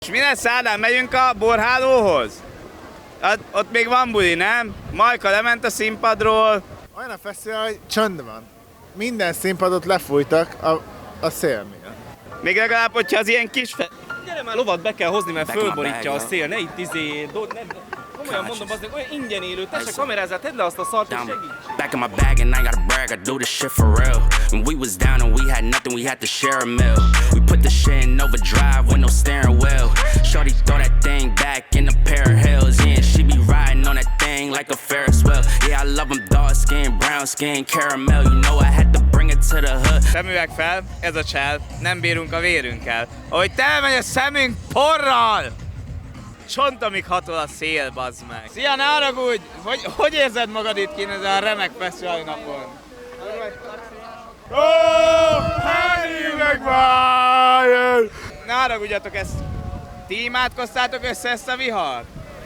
És mi lesz, Ádám? Megyünk a borhálóhoz? Ott még van buli, nem? Majka lement a színpadról. Olyan a fesztivál, hogy csönd van. Minden színpadot lefújtak a szél miatt. Még legalább, hogyha az ilyen kis Gyere már, lovat be kell hozni, mert fölborítja a szél, ne itt komolyan mondom, azért olyan ingyen élő, te se kamerázzál, tedd le azt a szart, és segíts! Back in my bag and I ain't gotta brag, I do this shit for real. When we was down and we had nothing, we had to share a meal. We put the shit in overdrive with no steering wheel. Shorty throw that thing back in a pair of heels, yeah, and she be riding on that thing like a Ferris wheel. Yeah, I love them dark skin, brown skin, caramel. You know I had to bring it to the hood. Szemüveg fel, ez a csel, nem bírunk a vérünkkel. Ahogy telmegy a szemünk porral! Csontomig hatol a szél, bazd meg. Szia, ne haragudj! Hogy érzed magad itt kint ezen a remek fesztivál napon? Ne haragudjatok, ezt ti imádkoztátok össze ezt a vihart?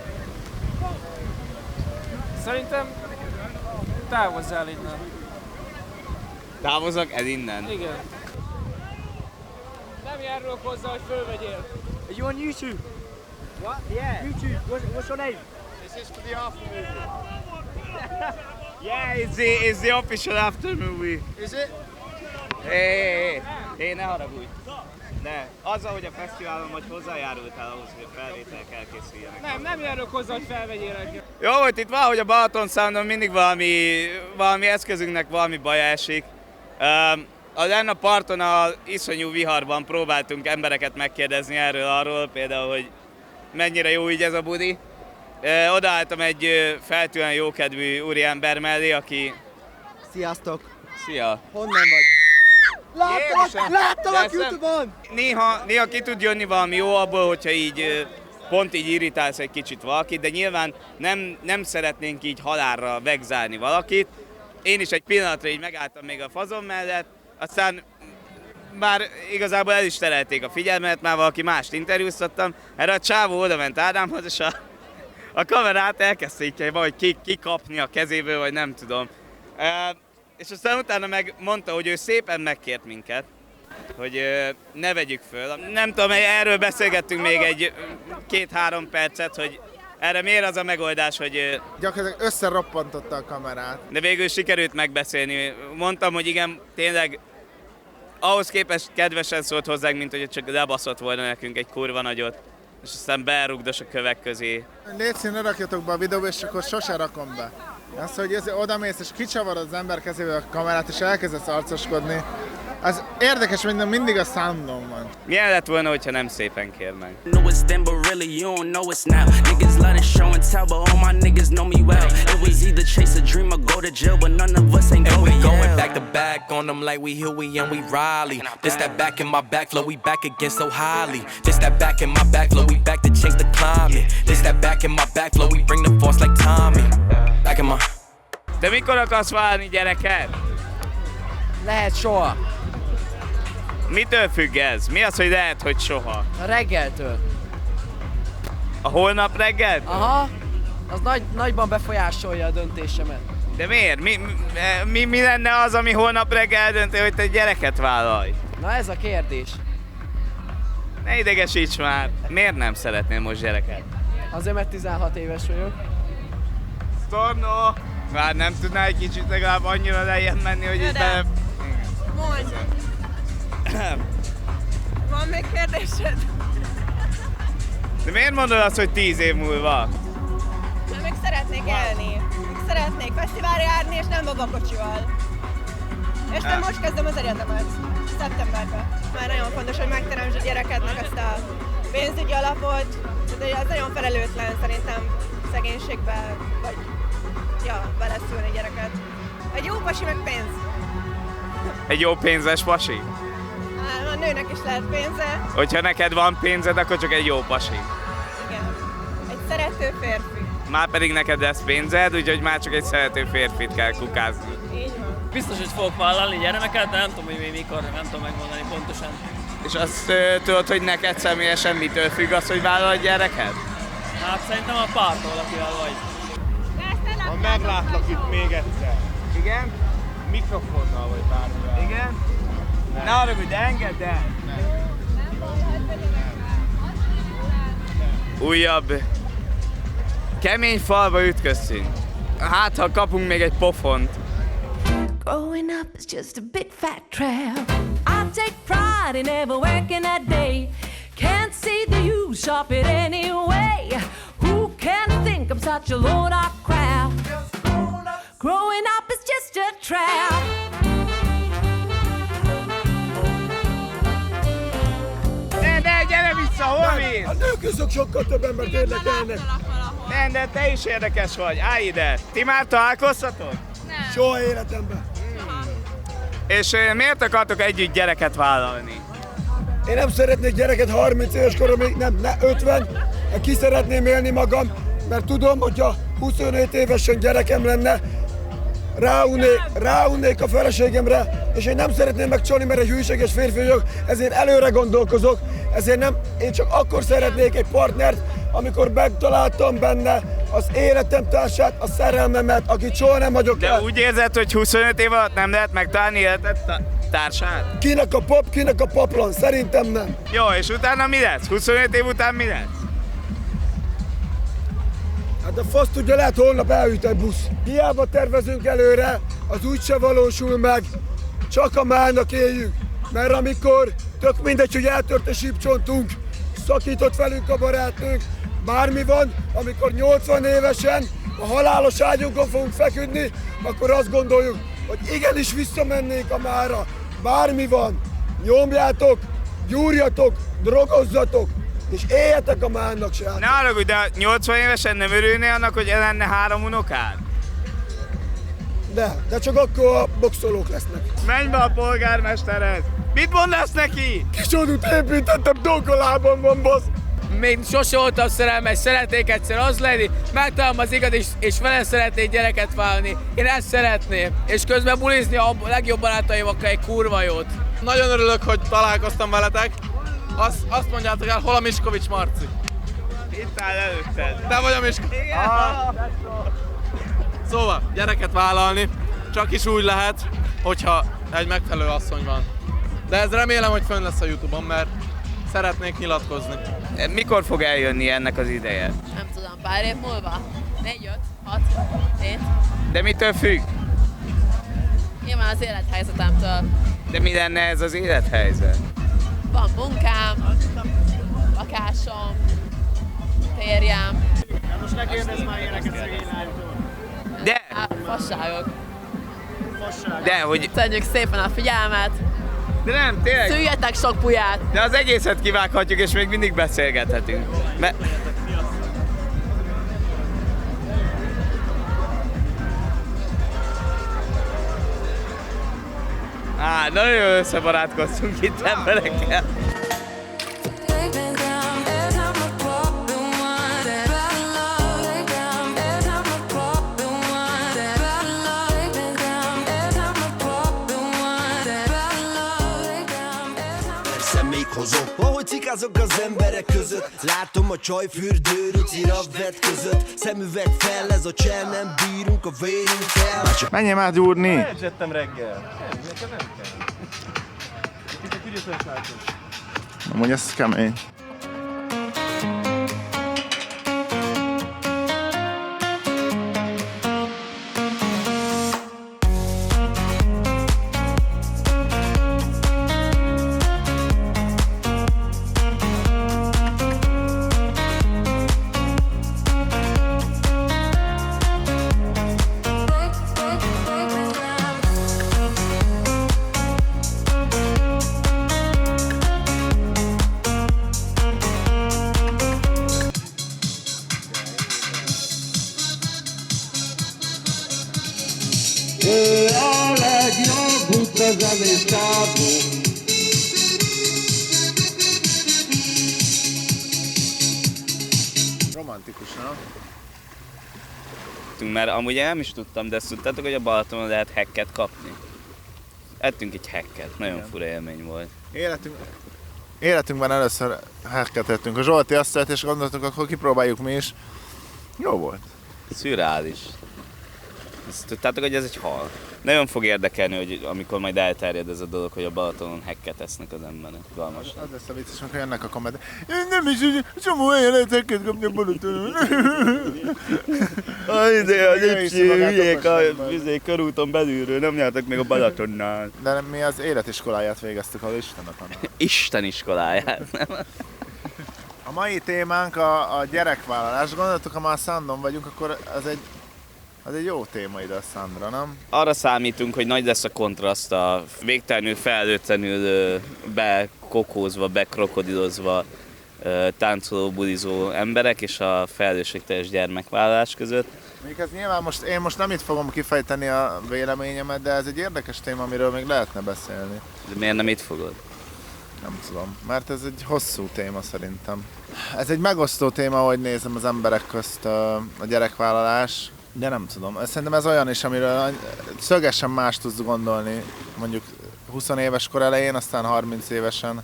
Szerintem távozzál innen. Távozok el innen? Igen. Nem járulok hozzá, hogy fölvegyél. Are you on YouTube? What? Yeah. YouTube. What's your name? This is for the after movie. Yeah, it's the official after movie. Is it? Hé, ne haragudj. De azzal, hogy a fesztiválon vagy hozzájárultál ahhoz, hogy a felvételek elkészüljenek. Nem járulok hozzá, hogy felvegyél engem. Jó volt itt valahogy a Balaton Soundon mindig valami eszközünknek valami baj esik. Lenne a parton a iszonyú viharban próbáltunk embereket megkérdezni arról, például, hogy mennyire jó így ez a budi. Odaálltam egy feltűnően jókedvű úriember mellé, aki... Sziasztok! Szia! Honnan vagy? Láttalak YouTube-on! Néha ki tud jönni valami jó abból, hogyha így pont így irritálsz egy kicsit valakit, de nyilván nem szeretnénk így halálra vegzálni valakit. Én is egy pillanatra így megálltam még a fazon mellett, aztán bár igazából el is terelték a figyelmet, már valaki mást interjúztattam. Erre a csávó oda ment Ádámhoz, és a kamerát elkezdték valahogy kikapni a kezéből, vagy nem tudom. És aztán utána meg mondta, hogy ő szépen megkért minket, hogy ne vegyük föl. Nem tudom, erről beszélgettünk még egy 2-3 percet, hogy erre miért az a megoldás, hogy... Gyakorlatilag összeroppantotta a kamerát. De végül sikerült megbeszélni. Mondtam, hogy igen, tényleg ahhoz képest kedvesen szólt hozzánk, mint hogy csak lebaszott volna nekünk egy kurva nagyot. És aztán berúgdos a kövek közé. Légy szín, ne rakjatok be a videóba, és akkor sose rakom be. Az, hogy odamész és kicsavarod az ember kezével a kamerát, és elkezdesz arcoskodni. Az érdekes, hogy mindig a soundon van. Milyen lett volna, hogyha nem szépen kér meg? Know it's then, but really you don't know it's now. Niggas let it show and tell, but all my niggas know me well. It was either chase a dream or go to jail, but none of us ain't going. And we going back to back on them like we Huey and we Riley. This that back in my back flow, we back again so highly. This that back in my back flow, we back to change the climate. This that back in my back flow, we bring the force like Tommy. Back in my... Te mikor akarsz válni, gyereket? Lehet soha. Mitől függ ez? Mi az, hogy lehet, hogy soha? A reggeltől. A holnap reggel? Aha. Az nagyban befolyásolja a döntésemet. De miért? Mi lenne az, ami holnap reggel dönti, hogy te gyereket vállalj? Na ez a kérdés. Ne idegesíts már! Miért nem szeretnél most gyereket? Azért, mert 16 éves vagyok. Storno! Már nem tudnál egy kicsit legalább annyira lejjebb menni, hogy itt bele... Mondj! Van még kérdésed? De miért mondod azt, hogy 10 év múlva? Mert még szeretnék élni. Még szeretnék fesztiválra járni, és nem babakocsival. És nem most kezdem az egyetemet. Szeptemberben. Már nagyon fontos, hogy megteremtsd a gyerekednek ezt a pénzügyi alapot. Tehát ez nagyon felelőtlen szerintem szegénységbe, vagy beleszülni gyereket. Egy jó pasi meg pénz. Egy jó pénzes pasi? A nőnek is lehet pénze. Hogyha neked van pénzed, akkor csak egy jó pasi. Igen. Egy szerető férfi. Már pedig neked lesz pénzed, úgyhogy már csak egy szerető férfit kell kukázni. Így van. Biztos, hogy fogok vállalni gyermeket, de nem tudom, hogy mikor, nem tudom megmondani pontosan. És azt tudod, hogy neked személyesen mitől függ az, hogy vállalod gyereket? Hát szerintem a pártól, akivel vagy. Ha meglátlak itt még egyszer. Igen? Mikrofonnal vagy bármivel. Igen? Ne haragudj, de engedd el! újabb kemény falba ütköztünk. Hát, ha kapunk még egy pofont. Growing up is just a big fat trap. I take pride in never working a day. Can't see the use, shop it anyway. Who can think I'm such a load of crap? Growing up is just a trap. Ne, gyere vissza, hol mész? A nők azok sokkal több embert érdekelnek. Nem, de te is érdekes vagy, állj ide. Ti már találkoztatok? Soha életemben. És miért akartok együtt gyereket vállalni? Én nem szeretnék gyereket 30 éves koromig, nem 50. Ki szeretném élni magam, mert tudom, hogyha 25 évesen gyerekem lenne, ráunnék a feleségemre, és én nem szeretném megcsalni, mert egy hűséges férfi vagyok, ezért előre gondolkozok, ezért nem, én csak akkor szeretnék egy partnert, amikor megtaláltam benne az életem társát, a szerelmemet, akit soha nem hagyok el. De úgy érzed, hogy 25 év alatt nem lehet megtalálni életed társát? Kinek a pap, kinek a paplan? Szerintem nem. Jó, és utána mi lesz? 25 év után mi lesz? Hát a fasz tudja, lehet holnap elüt egy busz. Hiába tervezünk előre, az úgyse valósul meg. Csak a mának éljük. Mert amikor, tök mindegy, hogy eltört a sípcsontunk, szakított velünk a barátnőnk, bármi van, amikor 80 évesen a halálos ágyunkon fogunk feküdni, akkor azt gondoljuk, hogy igenis visszamennék a mára. Bármi van, nyomjátok, gyúrjatok, drogozzatok, és éljetek a mának se. Ne haragudj, de 80 évesen nem örülnél annak, hogy lenne 3 unokád? De csak akkor a boxolók lesznek. Menj be a polgármesterhez! Mit mondasz neki? Kisodút építettem, Donkolában van, bassz! Még sose voltam szerelmes, szeretnék egyszer az lenni, megtalálom az igaz, és vele szeretnék gyereket válni. Én ezt szeretném, és közben bulizni a legjobb barátaimakkal egy kurva jót. Nagyon örülök, hogy találkoztam veletek. Azt mondjátok el, hol a Miskovics Marci? Itt áll előtted. Te vagy a Miskovics? Szóval, gyereket vállalni csak is úgy lehet, hogyha egy megfelelő asszony van. De ez remélem, hogy fönn lesz a YouTube-on, mert szeretnék nyilatkozni. Mikor fog eljönni ennek az ideje? Nem tudom, pár év múlva? 4, 5, 6, 7. De mitől függ? Nyilván az élethelyzetemtől. De mi lenne ez az élethelyzet? Van munkám, lakásom, férjem. De most ne kérdezz már ilyeneket szegény lánytól. De! Fasságok. De, hogy... Köszönjük szépen a figyelmet. De nem, tényleg. Szüljetek sok puját. De az egészet kivághatjuk, és még mindig beszélgethetünk. Nagyon összebarátkoztunk itt emberekkel. Hozok. Ahogy cikázok az emberek között, látom a csaj fürdőrucira vett között. Szemüveg fel, ez a csel, nem bírunk, a vérünk fel. Menjél már gyúrni! Eledzsettem reggel. Nekem nem kell. Itt egy ügyetlen látom. Amúgy ez kemény. Ő a legjobb utazenés távú. Romantikus, nem? Mert amúgy nem is tudtam, de ezt tudtátok, hogy a Balatonon lehet hacket kapni? Ettünk egy hacket, nagyon fura élmény volt. Életünkben először hacket ettünk. A Zsolti azt szeret, és gondoltuk, akkor kipróbáljuk mi is. Jó volt. Szürreális. Ezt tudtátok, hogy ez egy hal? nagyon fog érdekelni, hogy amikor majd elterjed ez a dolog, hogy a Balatonon hekket esznek az emberek. Galmas. Az lesz a vicces, amikor jönnek a kommentek. Nem is, csomó helyen lehet hekket kapni a Balatonon. A hülyék a körúton belülről, nem jártak még a Balatonnál. De mi az életiskoláját végeztük, ahol Isten a tanár. Isten iskoláját. A mai témánk a gyerekvállalás. Gondoltuk, ha már Szandon vagyunk, akkor az egy jó téma ide a Szandra, nem? Arra számítunk, hogy nagy lesz a kontraszt a végtelenül felnőtlenül bekokózva, bekrokodilozva táncoló, bulizó emberek és a felelősségteljes gyermekvállalás között. Mondjuk ez nyilván én most nem itt fogom kifejteni a véleményemet, de ez egy érdekes téma, amiről még lehetne beszélni. De miért nem itt fogod? Nem tudom, mert ez egy hosszú téma szerintem. Ez egy megosztó téma, ahogy nézem az emberek közt a gyerekvállalás, de nem tudom. Szerintem ez olyan is, amiről szögesen más tudsz gondolni, mondjuk 20 éves kor elején, aztán 30 évesen,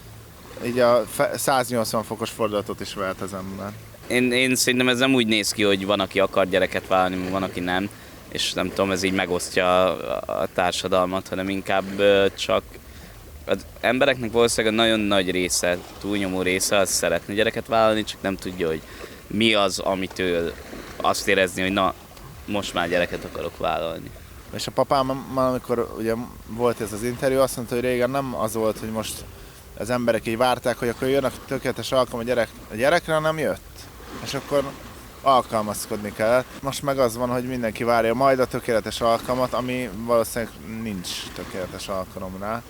így a 180 fokos fordulatot is vehet az ember. Én szerintem ez nem úgy néz ki, hogy van, aki akar gyereket vállalni, van, aki nem, és nem tudom, ez így megosztja a társadalmat, hanem inkább csak az embereknek valószínűleg a nagyon nagy része, túlnyomó része az szeretne gyereket vállalni, csak nem tudja, hogy mi az, amitől azt érezni, hogy na, most már gyereket akarok vállalni. És a papám, amikor ugye volt ez az interjú, azt mondta, hogy régen nem az volt, hogy most az emberek így várták, hogy akkor jön a tökéletes alkalom a gyerekre, nem jött. És akkor alkalmazkodni kellett. Most meg az van, hogy mindenki várja majd a tökéletes alkalmat, ami valószínűleg nincs tökéletes alkalom rá.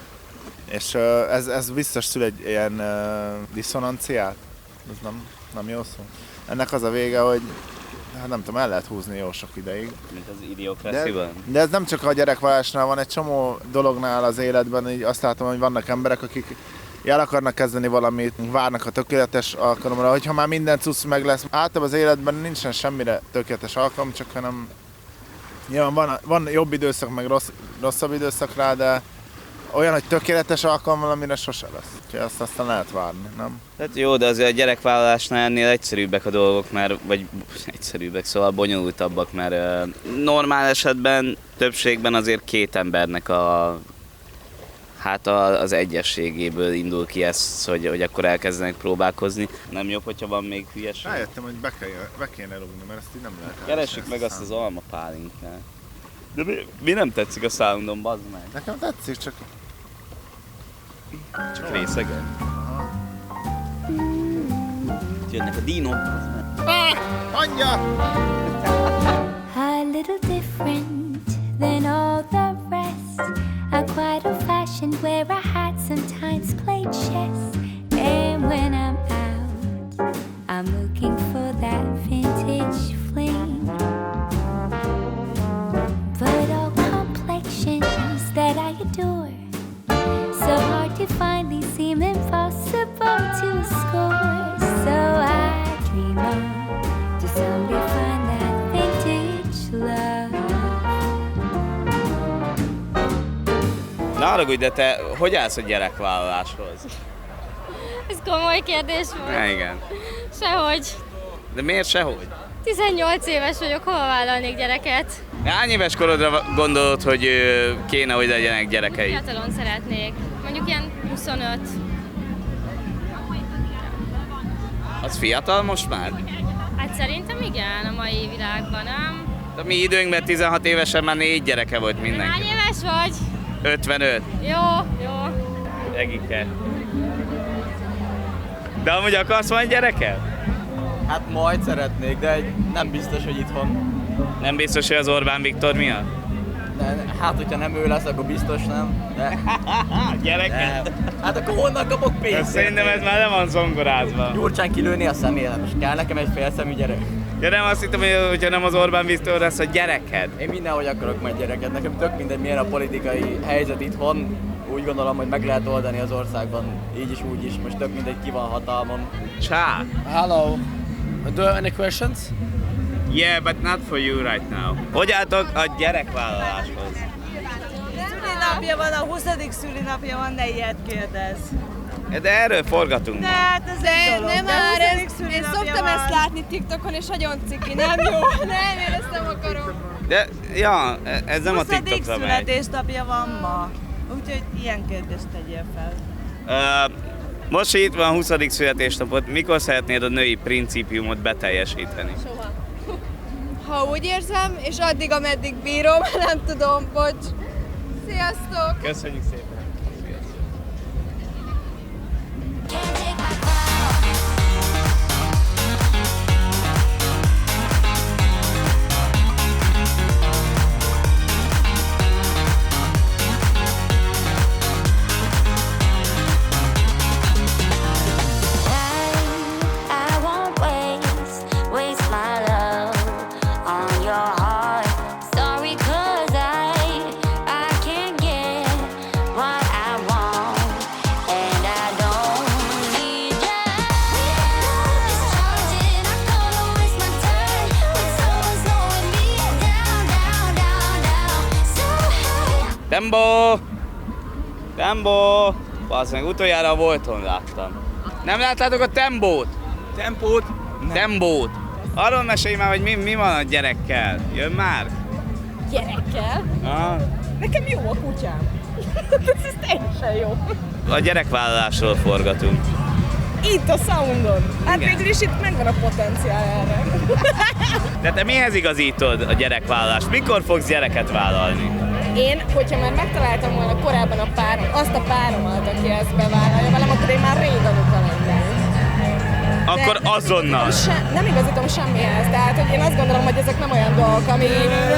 És ez biztos szül egy ilyen diszonanciát. Ez nem jó szó. Ennek az a vége, hogy hát nem tudom, el lehet húzni jó sok ideig. Mint az Idiocracy-ban? De ez nem csak a gyerekvállalásnál van, egy csomó dolognál az életben, így azt látom, hogy vannak emberek, akik el akarnak kezdeni valamit, várnak a tökéletes alkalomra, hogyha már minden cucc meg lesz. Általában az életben nincsen semmire tökéletes alkalom, csak hanem nyilván van jobb időszak, meg rosszabb időszak rá, de olyan, hogy tökéletes alkalom valamire sose lesz. Úgyhogy azt aztán lehet várni, nem? Hát jó, de azért a gyerekvállalásnál ennél egyszerűbbek a dolgok, vagy egyszerűbbek, szóval bonyolultabbak, mert normál esetben, többségben azért két embernek az egyességéből indul ki ez, hogy akkor elkezdenek próbálkozni. Nem jobb, hogyha van még hülyeség? Rájöttem, hogy be kéne rúgni, mert ezt így nem lehet. Keressük meg azt az almapálinkát. De mi nem tetszik a soundon, bazd meg? Nekem tetszik, csak részegen. Jönnek a dinók. Anyja! A little different than all the rest. I'm quite old-fashioned, wear a hat, sometimes play chess. And when I'm out, I'm looking for that vintage fling. But all complexions that I adore, so hard to find, these seem impossible to score. So I dream on to someday find that vintage love. Na haragudj, de te hogy állsz a gyerekvállaláshoz? Ez komoly kérdés volt. Ja, igen. Sehogy. De miért sehogy? 18 éves vagyok, hova vállalnék gyereket? Hány éves korodra gondolod, hogy kéne, hogy legyenek gyerekeid? Fiatalon szeretnék. Mondjuk ilyen 25. Az fiatal most már? Hát szerintem igen, a mai világban, nem? De mi időnkben 16 évesen már 4 gyereke volt mindenki. Hány éves vagy? 55. Jó. Egike. De amúgy akarsz majd gyereket? Hát majd szeretnék, de nem biztos, hogy itthon. Nem biztos, hogy az Orbán Viktor miatt? Hát, hogyha nem ő lesz, akkor biztos nem. De... Gyereket? Hát akkor honnan kapok pénzt? Szerintem ez már nem van zongorázva. Gyurcsán kilőni a személyem, és kell nekem egy félszemű gyerek. Ja, nem azt hittem, hogyha nem az Orbán Viktor lesz a gyereked. Én mindenhogy akarok majd gyereket. Nekem tök mindegy, milyen a politikai helyzet itthon. Úgy gondolom, hogy meg lehet oldani az országban, így is, úgy is. Most tök mindegy, ki van hatalmon. Csá! Hello. Do you have any questions? Yeah, but not for you right now. Hogy álltok a gyerekvállaláshoz? Szülinapja van, a 20. szülinapja van, ne ilyet kérdez. De erről forgatunk. De hát ez egy dolog. Nem de már, 20. én szoktam Szoktam ezt látni TikTokon, és nagyon ciki, nem jó? Nem, én ezt nem akarom. De, ja, ez nem a 20. TikTokra megy. születésnapja van ma, úgyhogy ilyen kérdést tegyél fel. Most itt van a 20. születésnapot, mikor szeretnéd a női principiumot beteljesíteni? Soha. Ha úgy érzem, és addig, ameddig bírom, nem tudom, bocs. Sziasztok! Köszönjük szépen! Tembo! Tembo! Bazd meg, utoljára a Volton láttam. Nem láttátok a Tembót? Tempót? Tembót. Arról mesélj már, hogy mi van a gyerekkel. Jön már? Gyerekkel? Aha. Nekem jó a kutyám. Ez teljesen jó. A gyerekvállalásról forgatunk. Itt a Soundon. Hát Igen. végül is itt megvan a potenciál erre. De te mihez igazítod a gyerekvállalást? Mikor fogsz gyereket vállalni? Én, hogyha már megtaláltam volna korábban azt a páromat, aki ezt bevállalja velem, akkor én már rég anyuka lennék. Akkor azonnal. Nem igazítom semmihez, tehát hogy én azt gondolom, hogy ezek nem olyan dolgok, ami...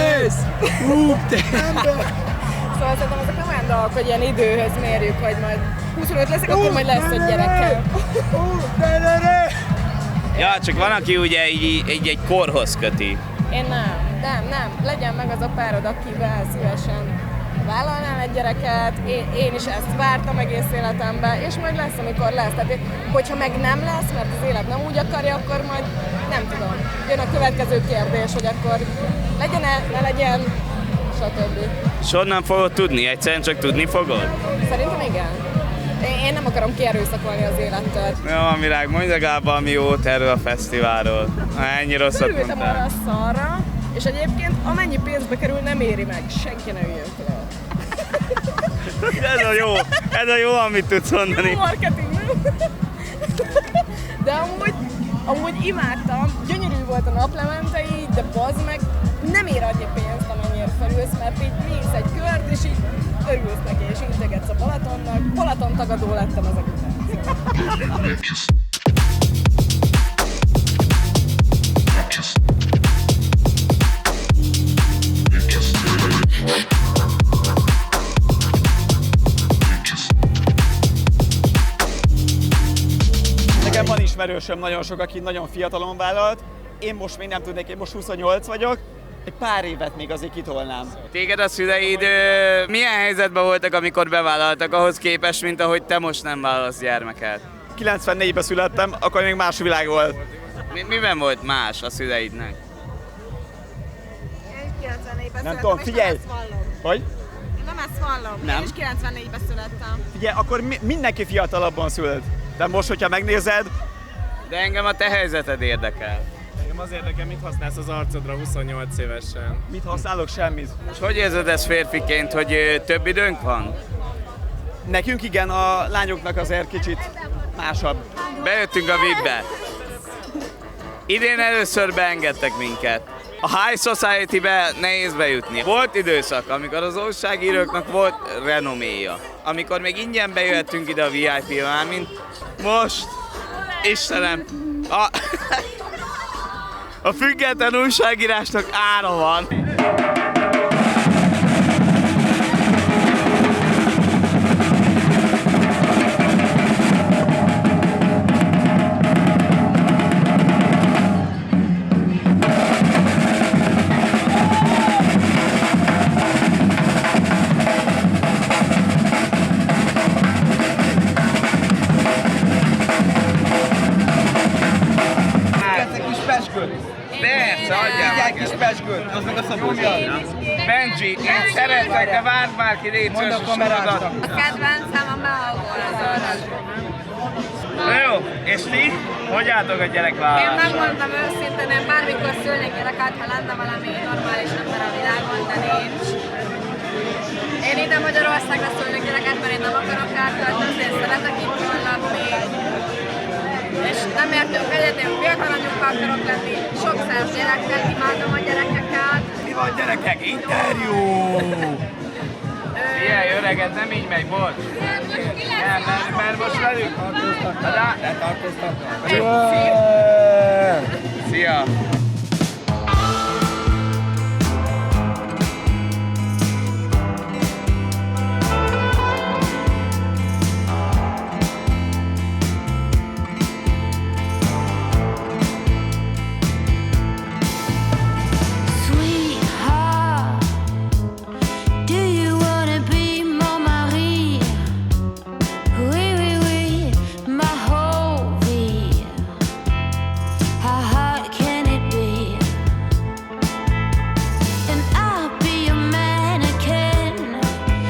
Szóval szerintem ezek nem olyan dolgok, hogy ilyen időhöz mérjük, hogy majd 25 leszek, akkor majd lesz egy gyerekkel. Ja, csak van, aki ugye egy korhoz köti. Én nem. Legyen meg az a párod, akivel szívesen vállalnál egy gyereket. Én is ezt vártam egész életemben, és majd lesz, amikor lesz. Tehát, hogyha meg nem lesz, mert az élet nem úgy akarja, akkor majd nem tudom. Jön a következő kérdés, hogy akkor legyen-e, ne legyen, stb. És honnan fogod tudni? Egyszerűen csak tudni fogod? Szerintem igen. Én nem akarom kierőszakolni az élettől. Jó, Virág, mondj legalább valami jót erről a fesztiválról. Ennyi rosszat Örültem mondtál. arra a szarra, és egyébként amennyi pénzbe kerül, nem éri meg. Senki ne üljön fel. Ez a jó, amit tudsz mondani. Jó marketing, nem? De amúgy imádtam, gyönyörű volt a naplemente így, de bazd meg, nem ér annyi pénzt, amennyire felülsz, mert így mész egy kört, és így örülsz neki, és integetsz a Balatonnak. Balaton tagadó lettem ezek után. Nekem van ismerősöm nagyon sok, aki nagyon fiatalon vállalt. Én most még nem tudnék, én most 28 vagyok. Egy pár évet még azért kitolnám. Téged a szüleid milyen helyzetben voltak, amikor bevállaltak ahhoz képest, mint ahogy te most nem vállalsz gyermeket? 94-ben születtem, akkor még más világ volt. Miben volt más a szüleidnek? Én 94-ben Nem tudom, figyelj! Hogy? Én nem ezt vallom. Nem. Én is 94-ben születtem. Figyelj, akkor mindenki fiatalabban szült. De most, hogyha megnézed... De engem a te helyzeted érdekel. Engem az érdekel, mit használsz az arcodra 28 évesen. Mit használok? Semmit. És hogy érzed ezt férfiként, hogy több időnk van? Nekünk igen, a lányoknak azért kicsit másabb. Bejöttünk a VIP-be. Idén először beengedtek minket. A High Society-be nehéz bejutni. Volt időszak, amikor az újságíróknak volt renoméja. Amikor még ingyen bejöttünk ide a VIP-be, mint most. Istenem, a független újságírásnak ára van. Persze, adjál meg! Kis pezsgőt, az meg a Szabolcs. Benji, én szeretlek, de várd már ki, légy szíves, a kamerának. A kedvencem a Melgól az arra. Na jó, és ti? Hogy álltok a Én gyerekvállalásra? megmondtam őszintén, én bármikor szülnék gyereket, ha lenne valami normális ember a világon, de nincs. Én ide Magyarországra szülnék gyereket, mert én nem akarok elköltözni, én szeretek itt lakni. És nem értünk egyet, én fiatal anyuka akarok lenni, sok száz gyerekkel, imádom a gyerekeket. Mi van gyerekek? Interjú! Figyelj, öreg, ez nem így megy, bocs. Nem, mert most velük. Letartóztatnak. Szia!